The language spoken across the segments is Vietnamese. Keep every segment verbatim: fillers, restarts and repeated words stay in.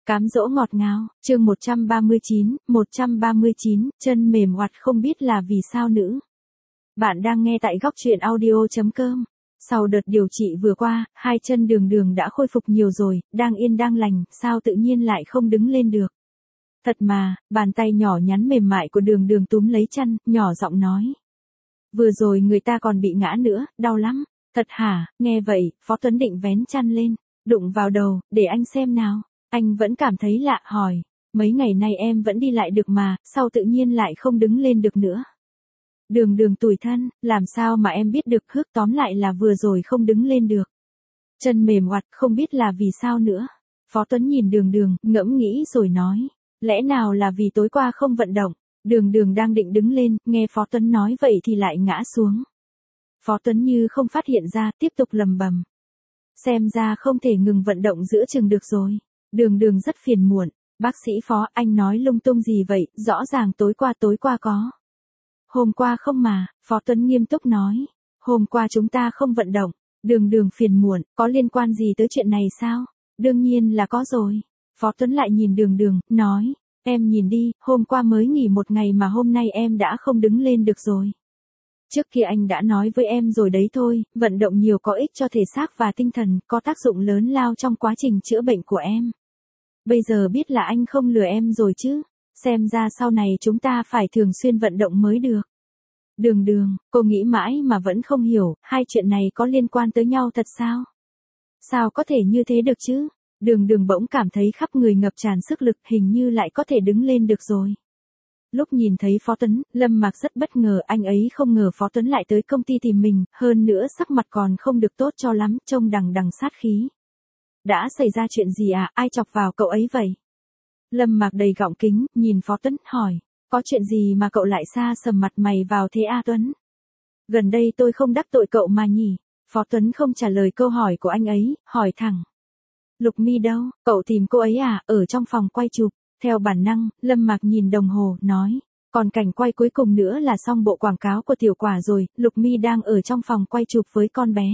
Cám dỗ ngọt ngào, chương một trăm ba mươi chín, một trăm ba mươi chín, chân mềm oặt không biết là vì sao nữ. Bạn đang nghe tại góc truyện audio chấm com. Sau đợt điều trị vừa qua, hai chân đường đường đã khôi phục nhiều rồi, đang yên đang lành, sao tự nhiên lại không đứng lên được. Thật mà, bàn tay nhỏ nhắn mềm mại của đường đường túm lấy chân, nhỏ giọng nói. Vừa rồi người ta còn bị ngã nữa, đau lắm. Thật hả, nghe vậy, Phó Tuấn định vén chăn lên, đụng vào đầu, để anh xem nào. Anh vẫn cảm thấy lạ hỏi, mấy ngày nay em vẫn đi lại được mà, sao tự nhiên lại không đứng lên được nữa. Đường đường tủi thân, làm sao mà em biết được, hước tóm lại là vừa rồi không đứng lên được. Chân mềm oặt, không biết là vì sao nữa. Phó Tuấn nhìn đường đường, ngẫm nghĩ rồi nói, lẽ nào là vì tối qua không vận động. Đường đường đang định đứng lên, nghe Phó Tuấn nói vậy thì lại ngã xuống. Phó Tuấn như không phát hiện ra, tiếp tục lầm bầm. Xem ra không thể ngừng vận động giữa chừng được rồi. Đường đường rất phiền muộn, bác sĩ Phó, anh nói lung tung gì vậy, rõ ràng tối qua tối qua có. Hôm qua không mà, Phó Tuấn nghiêm túc nói, hôm qua chúng ta không vận động. Đường đường phiền muộn, có liên quan gì tới chuyện này sao? Đương nhiên là có rồi. Phó Tuấn lại nhìn đường đường, nói, em nhìn đi, hôm qua mới nghỉ một ngày mà hôm nay em đã không đứng lên được rồi. Trước kia anh đã nói với em rồi đấy thôi, vận động nhiều có ích cho thể xác và tinh thần, có tác dụng lớn lao trong quá trình chữa bệnh của em. Bây giờ biết là anh không lừa em rồi chứ, xem ra sau này chúng ta phải thường xuyên vận động mới được. Đường đường, cô nghĩ mãi mà vẫn không hiểu, hai chuyện này có liên quan tới nhau thật sao? Sao có thể như thế được chứ? Đường đường bỗng cảm thấy khắp người ngập tràn sức lực, hình như lại có thể đứng lên được rồi. Lúc nhìn thấy Phó Tuấn, Lâm Mạc rất bất ngờ, anh ấy không ngờ Phó Tuấn lại tới công ty tìm mình, hơn nữa sắc mặt còn không được tốt cho lắm, trông đằng đằng sát khí. Đã xảy ra chuyện gì à, ai chọc vào cậu ấy vậy? Lâm Mạc đầy gọng kính, nhìn Phó Tuấn, hỏi, có chuyện gì mà cậu lại xa sầm mặt mày vào thế a Tuấn? Gần đây tôi không đắc tội cậu mà nhỉ? Phó Tuấn không trả lời câu hỏi của anh ấy, hỏi thẳng. Lục Mi đâu, cậu tìm cô ấy à, ở trong phòng quay chụp. Theo bản năng, Lâm Mạc nhìn đồng hồ, nói, còn cảnh quay cuối cùng nữa là xong bộ quảng cáo của Tiểu Quả rồi, Lục Mi đang ở trong phòng quay chụp với con bé.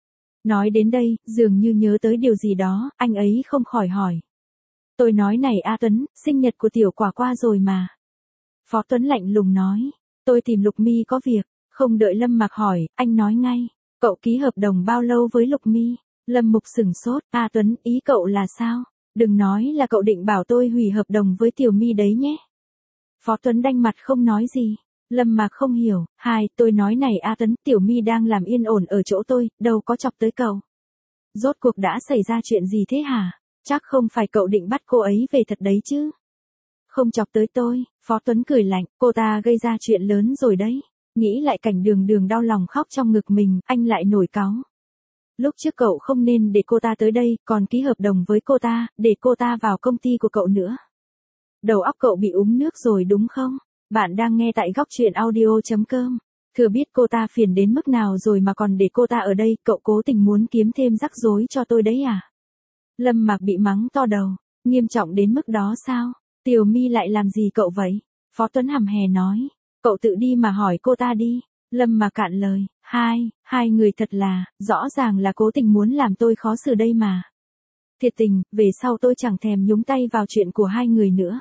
Nói đến đây, dường như nhớ tới điều gì đó, anh ấy không khỏi hỏi. Tôi nói này A Tuấn, sinh nhật của Tiểu Quả qua rồi mà. Phó Tuấn lạnh lùng nói, tôi tìm Lục Mi có việc, không đợi Lâm Mạc hỏi, anh nói ngay, cậu ký hợp đồng bao lâu với Lục Mi? Lâm Mục sửng sốt, A Tuấn, ý cậu là sao? Đừng nói là cậu định bảo tôi hủy hợp đồng với Tiểu Mi đấy nhé. Phó Tuấn đanh mặt không nói gì. Lâm Mạc không hiểu, hai, tôi nói này A Tuấn, Tiểu Mi đang làm yên ổn ở chỗ tôi, đâu có chọc tới cậu. Rốt cuộc đã xảy ra chuyện gì thế hả? Chắc không phải cậu định bắt cô ấy về thật đấy chứ? Không chọc tới tôi, Phó Tuấn cười lạnh, cô ta gây ra chuyện lớn rồi đấy. Nghĩ lại cảnh đường đường đau lòng khóc trong ngực mình, anh lại nổi cáu. Lúc trước cậu không nên để cô ta tới đây, còn ký hợp đồng với cô ta, để cô ta vào công ty của cậu nữa. Đầu óc cậu bị uống nước rồi đúng không? Bạn đang nghe tại góc truyện audio chấm com. Thừa biết cô ta phiền đến mức nào rồi mà còn để cô ta ở đây, cậu cố tình muốn kiếm thêm rắc rối cho tôi đấy à? Lâm Mạc bị mắng to đầu, nghiêm trọng đến mức đó sao? Tiểu Mi lại làm gì cậu vậy? Phó Tuấn hầm hè nói, cậu tự đi mà hỏi cô ta đi. Lâm Mạc cạn lời, hai, hai người thật là, rõ ràng là cố tình muốn làm tôi khó xử đây mà. Thiệt tình, về sau tôi chẳng thèm nhúng tay vào chuyện của hai người nữa.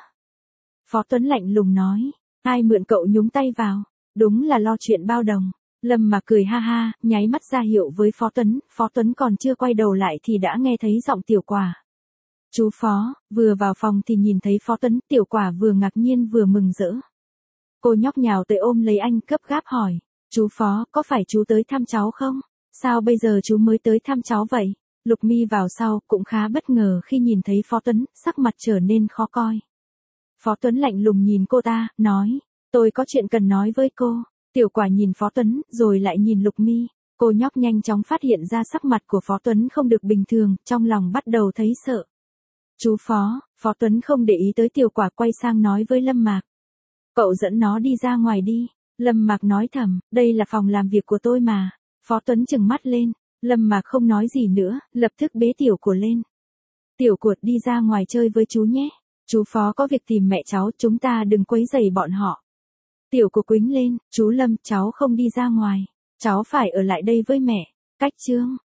Phó Tuấn lạnh lùng nói, ai mượn cậu nhúng tay vào, đúng là lo chuyện bao đồng. Lâm Mạc cười ha ha, nháy mắt ra hiệu với Phó Tuấn, Phó Tuấn còn chưa quay đầu lại thì đã nghe thấy giọng Tiểu Quả. Chú Phó, vừa vào phòng thì nhìn thấy Phó Tuấn, Tiểu Quả vừa ngạc nhiên vừa mừng rỡ. Cô nhóc nhào tới ôm lấy anh, gấp gáp hỏi. Chú Phó, có phải chú tới thăm cháu không? Sao bây giờ chú mới tới thăm cháu vậy? Lục Mi vào sau, cũng khá bất ngờ khi nhìn thấy Phó Tuấn, sắc mặt trở nên khó coi. Phó Tuấn lạnh lùng nhìn cô ta, nói, tôi có chuyện cần nói với cô. Tiểu Quả nhìn Phó Tuấn, rồi lại nhìn Lục Mi. Cô nhóc nhanh chóng phát hiện ra sắc mặt của Phó Tuấn không được bình thường, trong lòng bắt đầu thấy sợ. Chú Phó, Phó Tuấn không để ý tới Tiểu Quả, quay sang nói với Lâm Mạc. Cậu dẫn nó đi ra ngoài đi. Lâm Mạc nói thầm, đây là phòng làm việc của tôi mà. Phó Tuấn trừng mắt lên, Lâm Mạc không nói gì nữa, lập tức bế Tiểu Cuột lên. Tiểu Cuột đi ra ngoài chơi với chú nhé. Chú Phó có việc tìm mẹ cháu, chúng ta đừng quấy rầy bọn họ. Tiểu Cuột quýnh lên, chú Lâm, cháu không đi ra ngoài. Cháu phải ở lại đây với mẹ. Cách chương.